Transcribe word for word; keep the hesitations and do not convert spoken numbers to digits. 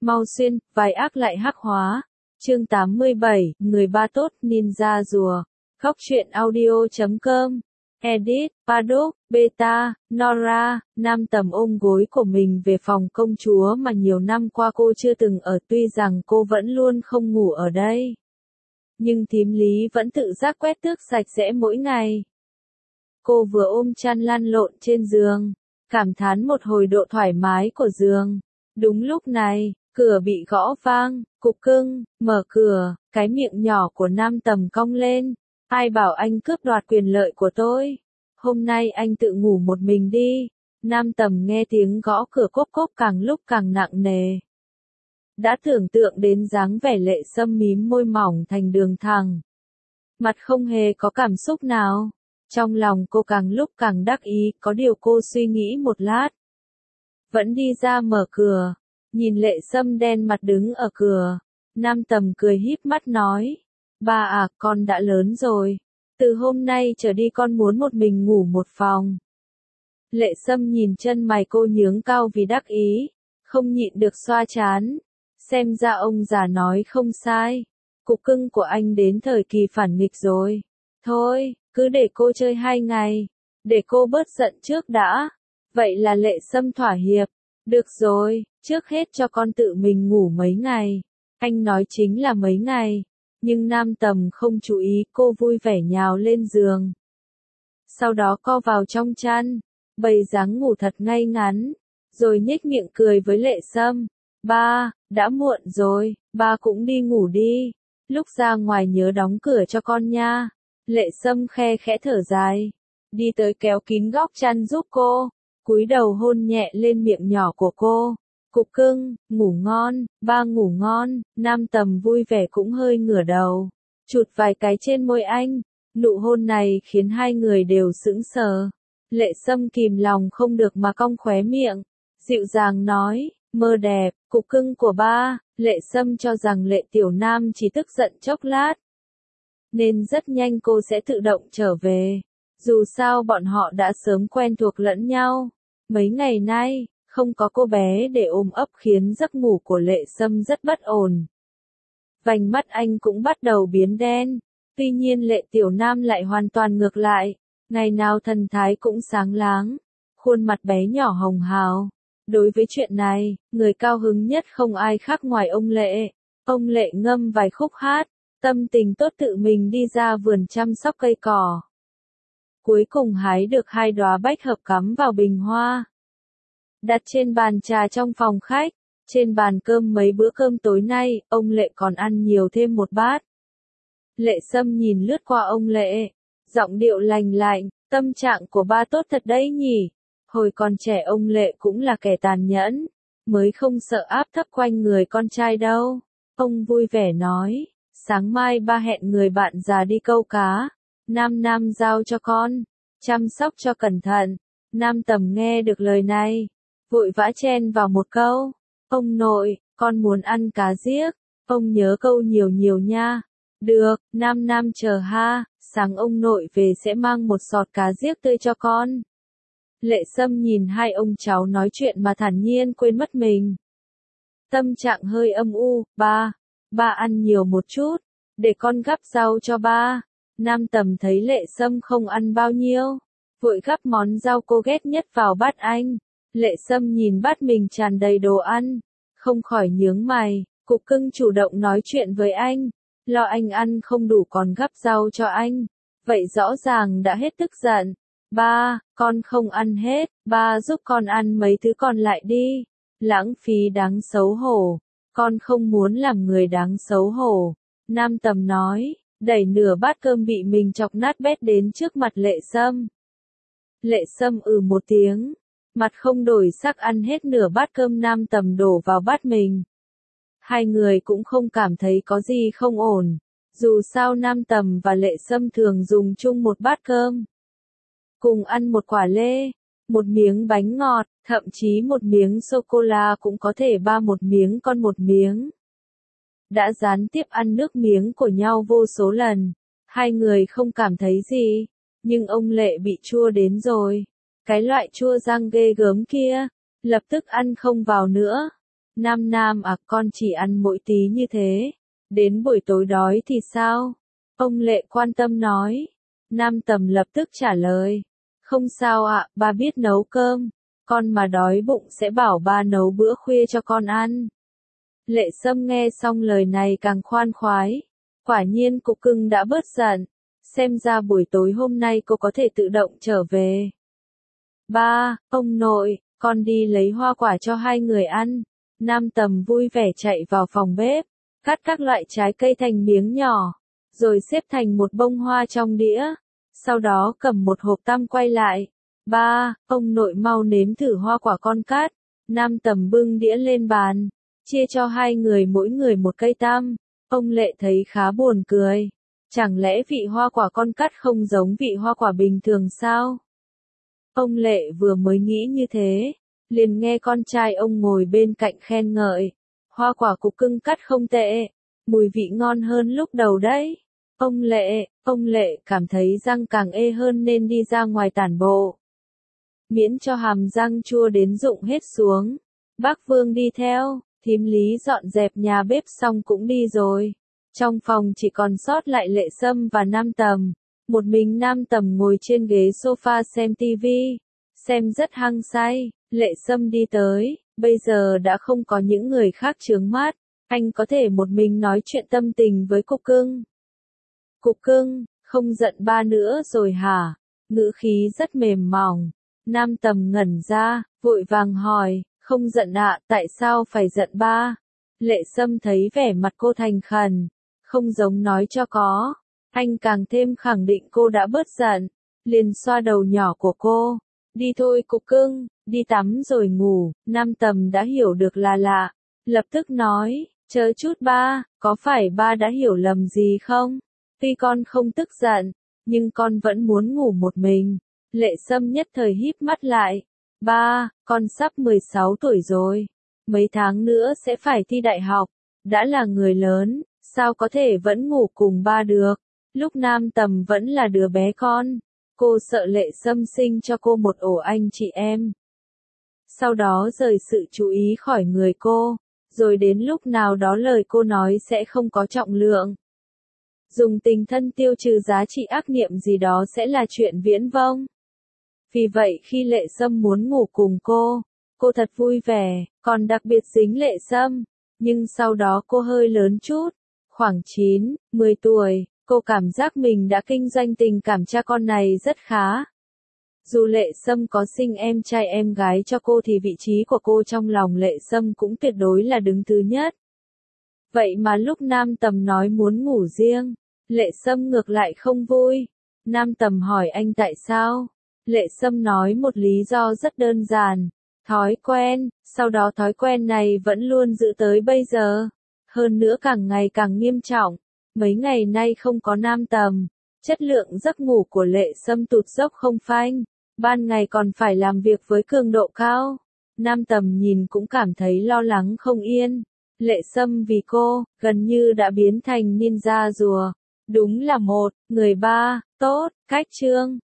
Mau xuyên, vai ác lại hắc hóa. Chương tám mươi bảy, người ba tốt, ninja rùa. Khóc chuyện audio chấm com. Edit, Paddock, Beta, Nora, Nam Tầm ôm gối của mình về phòng công chúa mà nhiều năm qua cô chưa từng ở, tuy rằng cô vẫn luôn không ngủ ở đây. Nhưng thím Lý vẫn tự giác quét tước sạch sẽ mỗi ngày. Cô vừa ôm chăn lăn lộn trên giường, cảm thán một hồi độ thoải mái của giường. Đúng lúc này, cửa bị gõ vang, Cục Cưng, mở cửa, cái miệng nhỏ của Nam Tầm cong lên. Ai bảo anh cướp đoạt quyền lợi của tôi? Hôm nay anh tự ngủ một mình đi. Nam Tầm nghe tiếng gõ cửa cốp cốp càng lúc càng nặng nề. Đã tưởng tượng đến dáng vẻ Lệ Sâm mím môi mỏng thành đường thẳng. Mặt không hề có cảm xúc nào. Trong lòng cô càng lúc càng đắc ý, có điều cô suy nghĩ một lát. Vẫn đi ra mở cửa, nhìn Lệ Sâm đen mặt đứng ở cửa. Nam Tầm cười híp mắt nói. Ba à, con đã lớn rồi. Từ hôm nay trở đi con muốn một mình ngủ một phòng. Lệ Sâm nhìn chân mày cô nhướng cao vì đắc ý, không nhịn được xoa trán. Xem ra ông già nói không sai. Cục Cưng của anh đến thời kỳ phản nghịch rồi. Thôi, cứ để cô chơi hai ngày. Để cô bớt giận trước đã. Vậy là Lệ Sâm thỏa hiệp. Được rồi, trước hết cho con tự mình ngủ mấy ngày. Anh nói chính là mấy ngày. Nhưng Nam Tầm không chú ý, cô vui vẻ nhào lên giường. Sau đó co vào trong chăn, bày dáng ngủ thật ngay ngắn, rồi nhếch miệng cười với Lệ Sâm. Ba, đã muộn rồi, ba cũng đi ngủ đi. Lúc ra ngoài nhớ đóng cửa cho con nha. Lệ Sâm khe khẽ thở dài, đi tới kéo kín góc chăn giúp cô, cúi đầu hôn nhẹ lên miệng nhỏ của cô. Cục Cưng, ngủ ngon, ba ngủ ngon. Nam Tầm vui vẻ cũng hơi ngửa đầu, chụt vài cái trên môi anh. Nụ hôn này khiến hai người đều sững sờ. Lệ Sâm kìm lòng không được mà cong khóe miệng, dịu dàng nói, mơ đẹp, Cục Cưng của ba. Lệ Sâm cho rằng Lệ Tiểu Nam chỉ tức giận chốc lát, nên rất nhanh cô sẽ tự động trở về. Dù sao bọn họ đã sớm quen thuộc lẫn nhau. Mấy ngày nay, không có cô bé để ôm ấp khiến giấc ngủ của Lệ Sâm rất bất ổn. Vành mắt anh cũng bắt đầu biến đen. Tuy nhiên Lệ Tiểu Nam lại hoàn toàn ngược lại. Ngày nào thần thái cũng sáng láng. Khuôn mặt bé nhỏ hồng hào. Đối với chuyện này, người cao hứng nhất không ai khác ngoài ông Lệ. Ông Lệ ngâm vài khúc hát, tâm tình tốt tự mình đi ra vườn chăm sóc cây cỏ. Cuối cùng hái được hai đóa bách hợp cắm vào bình hoa, đặt trên bàn trà trong phòng khách. Trên bàn cơm mấy bữa cơm tối nay, ông Lệ còn ăn nhiều thêm một bát. Lệ Sâm nhìn lướt qua ông Lệ, giọng điệu lành lạnh, tâm trạng của ba tốt thật đấy nhỉ. Hồi còn trẻ ông Lệ cũng là kẻ tàn nhẫn, mới không sợ áp thấp quanh người con trai đâu. Ông vui vẻ nói, sáng mai ba hẹn người bạn già đi câu cá. Nam Nam giao cho con, chăm sóc cho cẩn thận. Nam Tầm nghe được lời này, vội vã chen vào một câu. Ông nội, con muốn ăn cá giếc. Ông nhớ câu nhiều nhiều nha. Được, Nam Nam chờ ha, sáng ông nội về sẽ mang một sọt cá giếc tươi cho con. Lệ Sâm nhìn hai ông cháu nói chuyện mà thản nhiên quên mất mình. Tâm trạng hơi âm u, ba, ba ăn nhiều một chút, để con gắp rau cho ba. Nam Tầm thấy Lệ Sâm không ăn bao nhiêu, vội gắp món rau cô ghét nhất vào bát anh. Lệ Sâm nhìn bát mình tràn đầy đồ ăn, không khỏi nhướng mày. Cục Cưng chủ động nói chuyện với anh, lo anh ăn không đủ còn gắp rau cho anh. Vậy rõ ràng đã hết tức giận. Ba, con không ăn hết, ba giúp con ăn mấy thứ còn lại đi. Lãng phí đáng xấu hổ, con không muốn làm người đáng xấu hổ. Nam Tầm nói, đẩy nửa bát cơm bị mình chọc nát bét đến trước mặt Lệ Sâm. Lệ Sâm ừ một tiếng, mặt không đổi sắc ăn hết nửa bát cơm Nam Tầm đổ vào bát mình. Hai người cũng không cảm thấy có gì không ổn, dù sao Nam Tầm và Lệ Sâm thường dùng chung một bát cơm. Cùng ăn một quả lê, một miếng bánh ngọt, thậm chí một miếng sô-cô-la cũng có thể ba một miếng con một miếng. Đã gián tiếp ăn nước miếng của nhau vô số lần, hai người không cảm thấy gì, nhưng ông Lệ bị chua đến rồi. Cái loại chua răng ghê gớm kia, lập tức ăn không vào nữa. Nam Nam à, con chỉ ăn mỗi tí như thế. Đến buổi tối đói thì sao? Ông Lệ quan tâm nói. Nam Tầm lập tức trả lời. Không sao ạ, ba biết nấu cơm. Con mà đói bụng sẽ bảo ba nấu bữa khuya cho con ăn. Lệ Sâm nghe xong lời này càng khoan khoái. Quả nhiên Cục Cưng đã bớt giận. Xem ra buổi tối hôm nay cô có thể tự động trở về. Ba, ông nội, con đi lấy hoa quả cho hai người ăn. Nam Tầm vui vẻ chạy vào phòng bếp, cắt các loại trái cây thành miếng nhỏ, rồi xếp thành một bông hoa trong đĩa. Sau đó cầm một hộp tăm quay lại. Ba, ông nội mau nếm thử hoa quả con cắt. Nam Tầm bưng đĩa lên bàn, chia cho hai người mỗi người một cây tăm. Ông Lệ thấy khá buồn cười. Chẳng lẽ vị hoa quả con cắt không giống vị hoa quả bình thường sao? Ông Lệ vừa mới nghĩ như thế, liền nghe con trai ông ngồi bên cạnh khen ngợi. Hoa quả Cục Cưng cắt không tệ, mùi vị ngon hơn lúc đầu đấy. Ông Lệ, ông Lệ cảm thấy răng càng ê hơn nên đi ra ngoài tản bộ. Miễn cho hàm răng chua đến rụng hết xuống. Bác Vương đi theo, thím Lý dọn dẹp nhà bếp xong cũng đi rồi. Trong phòng chỉ còn sót lại Lệ Sâm và Nam Tầm. Một mình Nam Tầm ngồi trên ghế sofa xem tivi, xem rất hăng say. Lệ Sâm đi tới, bây giờ đã không có những người khác chướng mắt, anh có thể một mình nói chuyện tâm tình với Cục Cưng. Cục Cưng, không giận ba nữa rồi hả? Ngữ khí rất mềm mỏng. Nam Tầm ngẩn ra, vội vàng hỏi, không giận ạ, tại sao phải giận ba? Lệ Sâm thấy vẻ mặt cô thành khẩn, không giống nói cho có. Anh càng thêm khẳng định cô đã bớt giận, liền xoa đầu nhỏ của cô. Đi thôi Cục Cưng, đi tắm rồi ngủ. Nam Tầm đã hiểu được là lạ, lập tức nói, chờ chút ba, có phải ba đã hiểu lầm gì không? Tuy con không tức giận, nhưng con vẫn muốn ngủ một mình. Lệ Sâm nhất thời híp mắt lại. Ba, con sắp mười sáu tuổi rồi. Mấy tháng nữa sẽ phải thi đại học. Đã là người lớn, sao có thể vẫn ngủ cùng ba được? Lúc Nam Tầm vẫn là đứa bé con, cô sợ Lệ Sâm sinh cho cô một ổ anh chị em. Sau đó rời sự chú ý khỏi người cô, rồi đến lúc nào đó lời cô nói sẽ không có trọng lượng. Dùng tình thân tiêu trừ giá trị ác niệm gì đó sẽ là chuyện viễn vông. Vì vậy khi Lệ Sâm muốn ngủ cùng cô, cô thật vui vẻ, còn đặc biệt dính Lệ Sâm. Nhưng sau đó cô hơi lớn chút, khoảng chín, mười tuổi, cô cảm giác mình đã kinh doanh tình cảm cha con này rất khá. Dù Lệ Sâm có sinh em trai em gái cho cô thì vị trí của cô trong lòng Lệ Sâm cũng tuyệt đối là đứng thứ nhất. Vậy mà lúc Nam Tầm nói muốn ngủ riêng, Lệ Sâm ngược lại không vui. Nam Tầm hỏi anh tại sao? Lệ Sâm nói một lý do rất đơn giản. Thói quen, sau đó thói quen này vẫn luôn giữ tới bây giờ. Hơn nữa càng ngày càng nghiêm trọng. Mấy ngày nay không có Nam Tầm, chất lượng giấc ngủ của Lệ Sâm tụt dốc không phanh. Ban ngày còn phải làm việc với cường độ cao. Nam Tầm nhìn cũng cảm thấy lo lắng không yên. Lệ Sâm vì cô, gần như đã biến thành ninja rùa. Đúng là một, người ba, tốt, cách chương.